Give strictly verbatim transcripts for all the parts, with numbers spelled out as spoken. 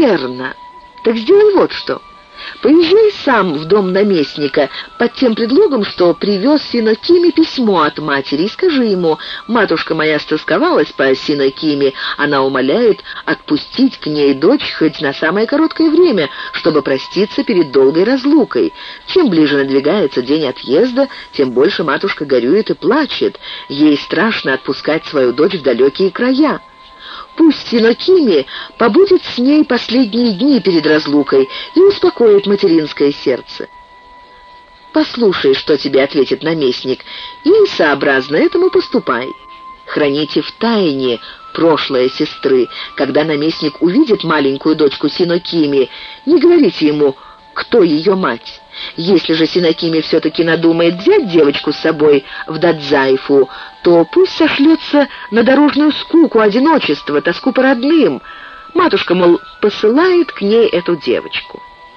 верно. Так сделай вот что. Поезжай сам в дом наместника под тем предлогом, что привез Синокиме письмо от матери, и скажи ему: матушка моя стосковалась по Синокиме, она умоляет отпустить к ней дочь хоть на самое короткое время, чтобы проститься перед долгой разлукой. Чем ближе надвигается день отъезда, тем больше матушка горюет и плачет. Ей страшно отпускать свою дочь в далекие края. Пусть Синокиме побудет с ней последние дни перед разлукой и успокоит материнское сердце. Послушай, что тебе ответит наместник, и сообразно этому поступай. Храните в тайне прошлое сестры. Когда наместник увидит маленькую дочку Синокиме, не говорите ему, кто ее мать. Если же Синокиме все-таки надумает взять девочку с собой в Дадзайфу, то пусть сошлется на дорожную скуку, одиночество, тоску по родным. Матушка, мол, посылает к ней эту девочку.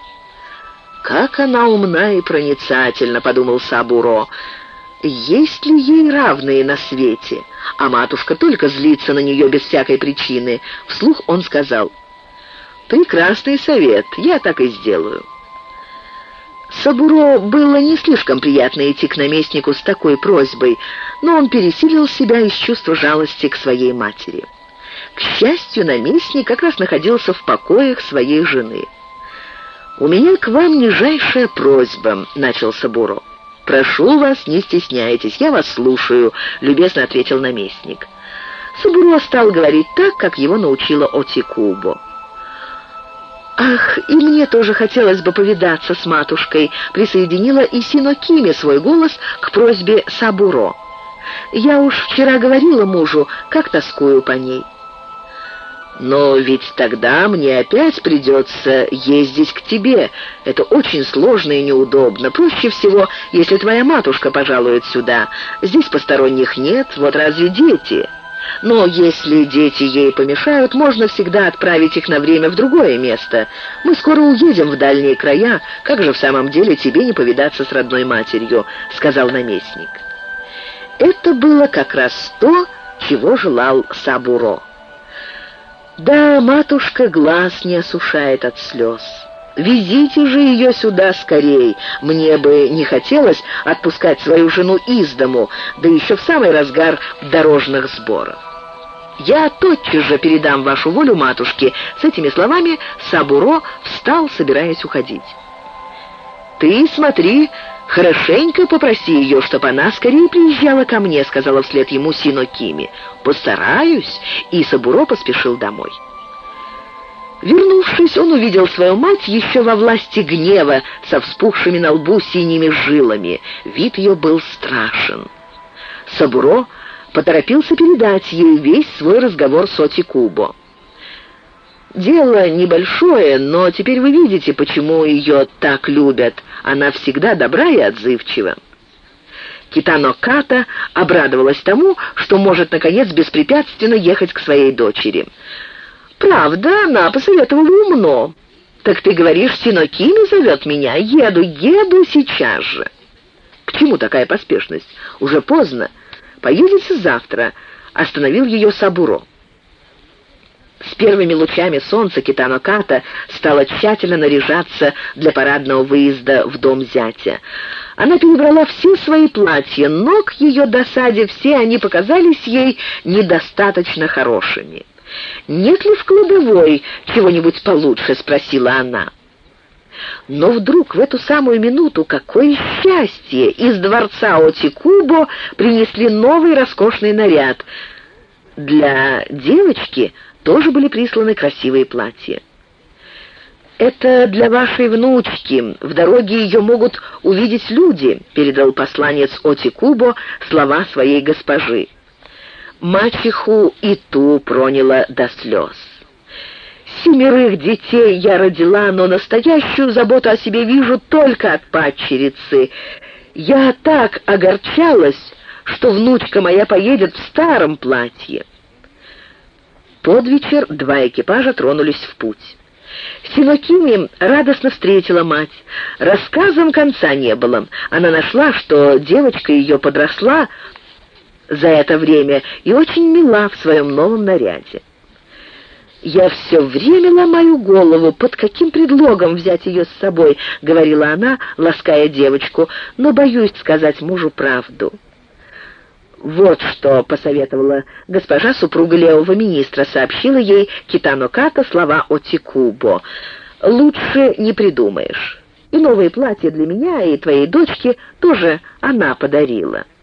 «Как она умна и проницательна», — подумал Сабуро. «Есть ли ей равные на свете?» А матушка только злится на нее без всякой причины. Вслух он сказал: «Прекрасный совет, я так и сделаю». Сабуро было не слишком приятно идти к наместнику с такой просьбой, но он пересилил себя из чувства жалости к своей матери. К счастью, наместник как раз находился в покоях своей жены. «У меня к вам нижайшая просьба», — начал Сабуро. «Прошу вас, не стесняйтесь, я вас слушаю», — любезно ответил наместник. Сабуро стал говорить так, как его научила Отикубо. «Ах, и мне тоже хотелось бы повидаться с матушкой», — присоединила и Синокиме свой голос к просьбе Сабуро. «Я уж вчера говорила мужу, как тоскую по ней». «Но ведь тогда мне опять придется ездить к тебе. Это очень сложно и неудобно. Проще всего, если твоя матушка пожалует сюда. Здесь посторонних нет, вот разве дети? Но если дети ей помешают, можно всегда отправить их на время в другое место. Мы скоро уедем в дальние края. Как же в самом деле тебе не повидаться с родной матерью?» — сказал наместник. Это было как раз то, чего желал Сабуро. «Да, матушка глаз не осушает от слез. Везите же ее сюда скорей. Мне бы не хотелось отпускать свою жену из дому, да еще в самый разгар дорожных сборов. Я тотчас же передам вашу волю матушке». С этими словами Сабуро встал, собираясь уходить. «Ты смотри, хорошенько попроси ее, чтобы она скорее приезжала ко мне», — сказала вслед ему Синокиме. «Постараюсь», — и Сабуро поспешил домой. Вернувшись, он увидел свою мать еще во власти гнева, со вспухшими на лбу синими жилами. Вид ее был страшен. Сабуро поторопился передать ей весь свой разговор с Отикубо. «Дело небольшое, но теперь вы видите, почему ее так любят. Она всегда добра и отзывчива». Китано Ката обрадовалась тому, что может, наконец, беспрепятственно ехать к своей дочери. «Правда, она посоветовала умно. Так ты говоришь, Синокиме зовет меня? Еду, еду сейчас же». «К чему такая поспешность? Уже поздно. Поедете завтра», — остановил ее Сабуро. С первыми лучами солнца Китано Ката стала тщательно наряжаться для парадного выезда в дом зятя. Она перебрала все свои платья, но к ее досаде все они показались ей недостаточно хорошими. «Нет ли в кладовой чего-нибудь получше?» — спросила она. Но вдруг в эту самую минуту, какое счастье, из дворца Отикубо принесли новый роскошный наряд. Для девочки тоже были присланы красивые платья. «Это для вашей внучки. В дороге ее могут увидеть люди», — передал посланец Отикубо слова своей госпожи. Мачеху и ту проняло до слез. «Семерых детей я родила, но настоящую заботу о себе вижу только от падчерицы. Я так огорчалась, что внучка моя поедет в старом платье». Под вечер два экипажа тронулись в путь. Синокиме радостно встретила мать. Рассказам конца не было. Она нашла, что девочка ее подросла за это время и очень мила в своем новом наряде. «Я все время ломаю голову, под каким предлогом взять ее с собой», — говорила она, лаская девочку, «но боюсь сказать мужу правду». «Вот что», — посоветовала госпожа супруга левого министра, сообщила ей Китано Като слова Отикубо. «Лучше не придумаешь. И новые платья для меня и твоей дочки тоже она подарила».